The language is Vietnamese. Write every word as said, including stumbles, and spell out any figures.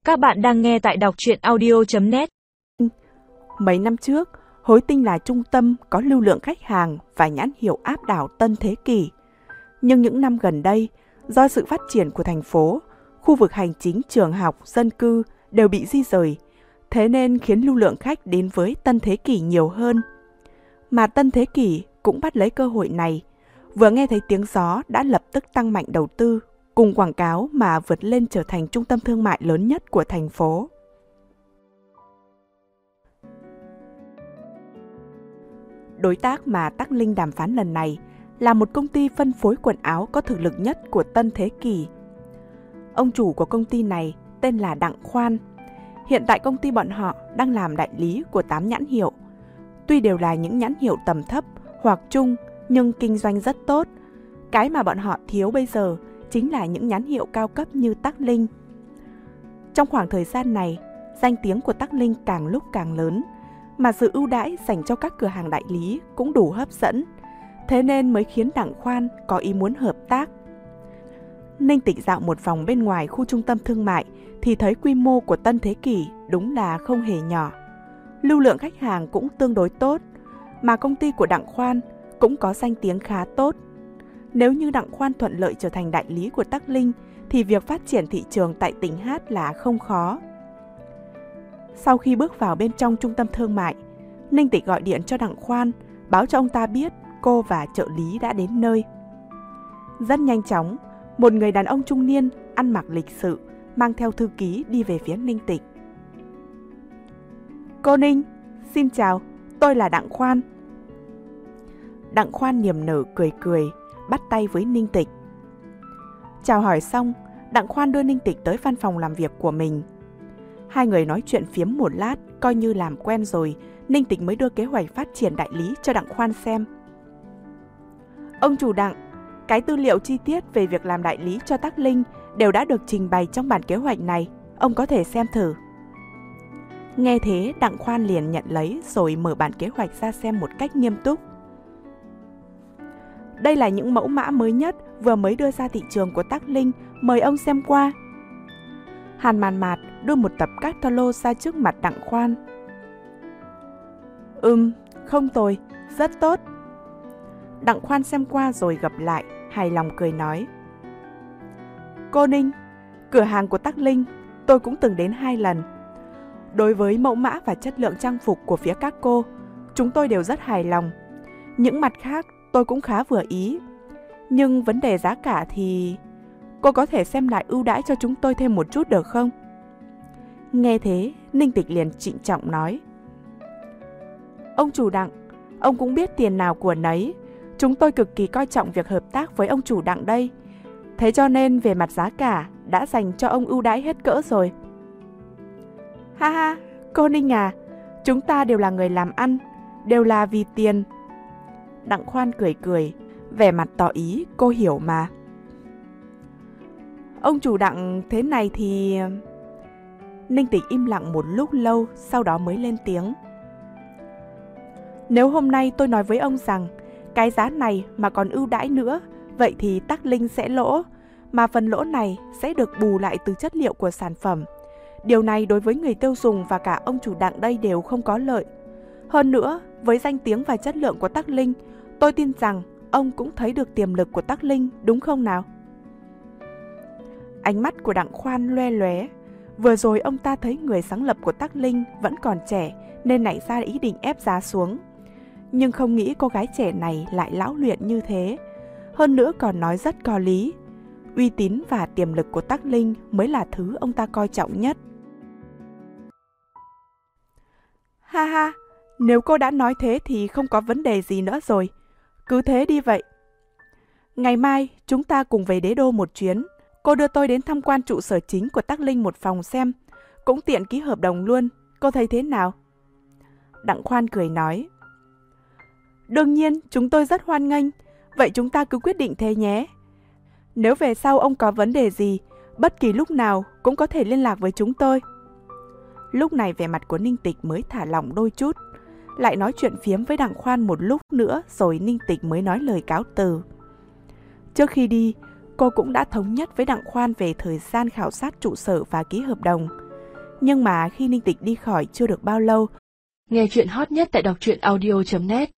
Các bạn đang nghe tại đọc truyện audio chấm net. Mấy năm trước, Hối Tinh là trung tâm có lưu lượng khách hàng và nhãn hiệu áp đảo Tân Thế Kỷ. Nhưng những năm gần đây, do sự phát triển của thành phố, khu vực hành chính, trường học, dân cư đều bị di rời, thế nên khiến lưu lượng khách đến với Tân Thế Kỷ nhiều hơn. Mà Tân Thế Kỷ cũng bắt lấy cơ hội này, vừa nghe thấy tiếng gió đã lập tức tăng mạnh đầu tư, cùng quảng cáo mà vượt lên trở thành trung tâm thương mại lớn nhất của thành phố. Đối tác mà Tắc Linh đàm phán lần này là một công ty phân phối quần áo có thực lực nhất của Tân Thế Kỷ. Ông chủ của công ty này tên là Đặng Khoan. Hiện tại công ty bọn họ đang làm đại lý của tám nhãn hiệu. Tuy đều là những nhãn hiệu tầm thấp hoặc trung nhưng kinh doanh rất tốt. Cái mà bọn họ thiếu bây giờ chính là những nhãn hiệu cao cấp như Tắc Linh. Trong khoảng thời gian này, danh tiếng của Tắc Linh càng lúc càng lớn, mà sự ưu đãi dành cho các cửa hàng đại lý cũng đủ hấp dẫn, thế nên mới khiến Đặng Khoan có ý muốn hợp tác. Ninh Tịch dạo một vòng bên ngoài khu trung tâm thương mại thì thấy quy mô của Tân Thế Kỷ đúng là không hề nhỏ. Lưu lượng khách hàng cũng tương đối tốt, mà công ty của Đặng Khoan cũng có danh tiếng khá tốt. Nếu như Đặng Khoan thuận lợi trở thành đại lý của Tắc Linh thì việc phát triển thị trường tại tỉnh Hát là không khó. Sau khi bước vào bên trong trung tâm thương mại, Ninh Tịch gọi điện cho Đặng Khoan, báo cho ông ta biết cô và trợ lý đã đến nơi. Rất nhanh chóng, một người đàn ông trung niên ăn mặc lịch sự mang theo thư ký đi về phía Ninh Tịch. Cô Ninh, xin chào, tôi là Đặng Khoan. Đặng Khoan niềm nở cười cười, bắt tay với Ninh Tịch. Chào hỏi xong, Đặng Khoan đưa Ninh Tịch tới văn phòng làm việc của mình. Hai người nói chuyện phiếm một lát, coi như làm quen rồi, Ninh Tịch mới đưa kế hoạch phát triển đại lý cho Đặng Khoan xem. Ông chủ Đặng, cái tư liệu chi tiết về việc làm đại lý cho Tắc Linh đều đã được trình bày trong bản kế hoạch này, ông có thể xem thử. Nghe thế, Đặng Khoan liền nhận lấy rồi mở bản kế hoạch ra xem một cách nghiêm túc. Đây là những mẫu mã mới nhất vừa mới đưa ra thị trường của Tắc Linh, mời ông xem qua. Hàn Màn Mạt đưa một tập catalog ra trước mặt Đặng Khoan. Ừm, không tồi, rất tốt. Đặng Khoan xem qua rồi gập lại, hài lòng cười nói. Cô Ninh, cửa hàng của Tắc Linh tôi cũng từng đến hai lần. Đối với mẫu mã và chất lượng trang phục của phía các cô, chúng tôi đều rất hài lòng. Những mặt khác tôi cũng khá vừa ý. Nhưng vấn đề giá cả thì... Cô có thể xem lại ưu đãi cho chúng tôi thêm một chút được không? Nghe thế, Ninh Tịch liền trịnh trọng nói. Ông chủ Đặng, ông cũng biết tiền nào của nấy. Chúng tôi cực kỳ coi trọng việc hợp tác với ông chủ Đặng đây. Thế cho nên về mặt giá cả đã dành cho ông ưu đãi hết cỡ rồi. Ha ha, cô Ninh à, chúng ta đều là người làm ăn, đều là vì tiền. Đặng Khoan cười cười, vẻ mặt tỏ ý cô hiểu mà. Ông chủ Đặng thế này thì... Ninh Tịch im lặng một lúc lâu, sau đó mới lên tiếng. Nếu hôm nay tôi nói với ông rằng cái giá này mà còn ưu đãi nữa, vậy thì Tắc Linh sẽ lỗ, mà phần lỗ này sẽ được bù lại từ chất liệu của sản phẩm. Điều này đối với người tiêu dùng và cả ông chủ Đặng đây đều không có lợi. Hơn nữa, với danh tiếng và chất lượng của Tắc Linh, tôi tin rằng ông cũng thấy được tiềm lực của Tắc Linh, đúng không nào? Ánh mắt của Đặng Khoan loe lóe. Vừa rồi ông ta thấy người sáng lập của Tắc Linh vẫn còn trẻ nên nảy ra ý định ép giá xuống. Nhưng không nghĩ cô gái trẻ này lại lão luyện như thế. Hơn nữa còn nói rất có lý. Uy tín và tiềm lực của Tắc Linh mới là thứ ông ta coi trọng nhất. Ha ha, nếu cô đã nói thế thì không có vấn đề gì nữa rồi. Cứ thế đi vậy. Ngày mai chúng ta cùng về Đế Đô một chuyến. Cô đưa tôi đến tham quan trụ sở chính của Tắc Linh một phòng xem, cũng tiện ký hợp đồng luôn, cô thấy thế nào? Đặng Khoan cười nói. Đương nhiên, chúng tôi rất hoan nghênh, vậy chúng ta cứ quyết định thế nhé. Nếu về sau ông có vấn đề gì, bất kỳ lúc nào cũng có thể liên lạc với chúng tôi. Lúc này vẻ mặt của Ninh Tịch mới thả lỏng đôi chút, lại nói chuyện phiếm với Đặng Khoan một lúc nữa rồi Ninh Tịch mới nói lời cáo từ. Trước khi đi, cô cũng đã thống nhất với Đặng Khoan về thời gian khảo sát trụ sở và ký hợp đồng. Nhưng mà khi Ninh Tịch đi khỏi chưa được bao lâu, Nghe chuyện hot nhất tại đọc truyện audio chấm net